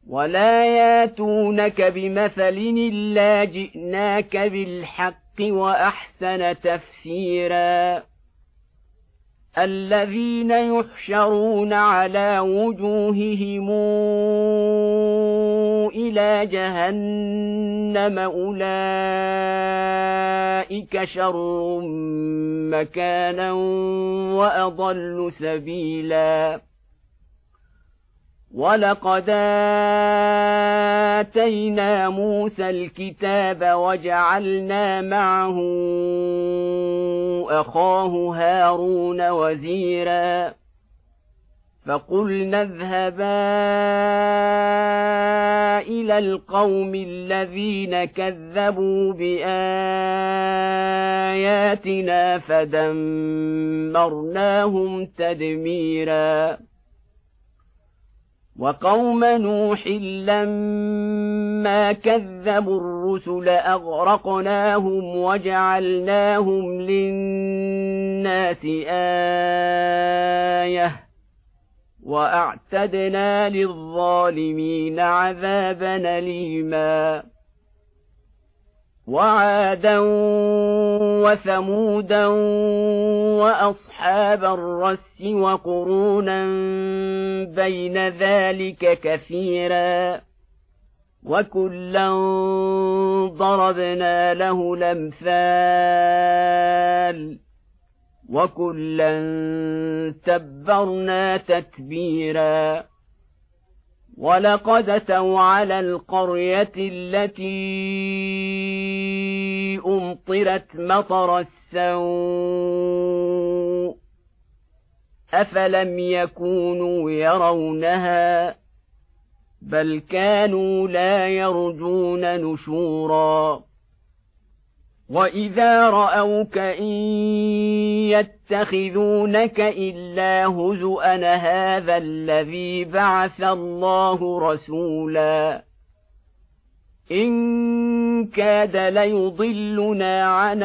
ولا ياتونك بمثل إلا جئناك بالحق وأحسن تفسيرا الذين يحشرون على وجوههم إلى جهنم أولئك شر مكانا وأضل سبيلا ولقد آتينا موسى الكتاب وجعلنا معه أخاه هارون وزيرا فقلنا اذهبا إلى القوم الذين كذبوا بآياتنا فدمرناهم تدميرا وقوم نوح لما كذبوا الرسل أغرقناهم وجعلناهم للناس آية وأعتدنا للظالمين عذابا أليما وعادا وثمودا وأصحاب الرس وقرونا بين ذلك كثيرا وكلا ضربنا له الأمثال وكلا تبرنا تتبيرا ولقد أتوا على القرية التي أمطرت مطر السوء أفلم يكونوا يرونها بل كانوا لا يرجون نشورا وإذا رأوك إن يتخذونك إلا هزؤا هذا الذي بعث الله رسولا إن كاد ليضلنا عن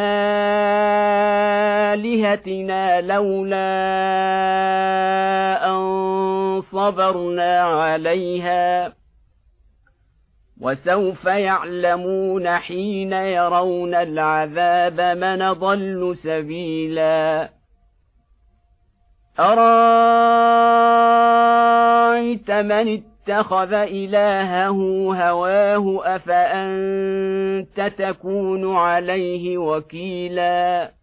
آلهتنا لولا أن صبرنا عليها وسوف يعلمون حين يرون العذاب من ضل سبيلا أرأيت من اتخذ إلهه هواه أفأنت تكون عليه وكيلا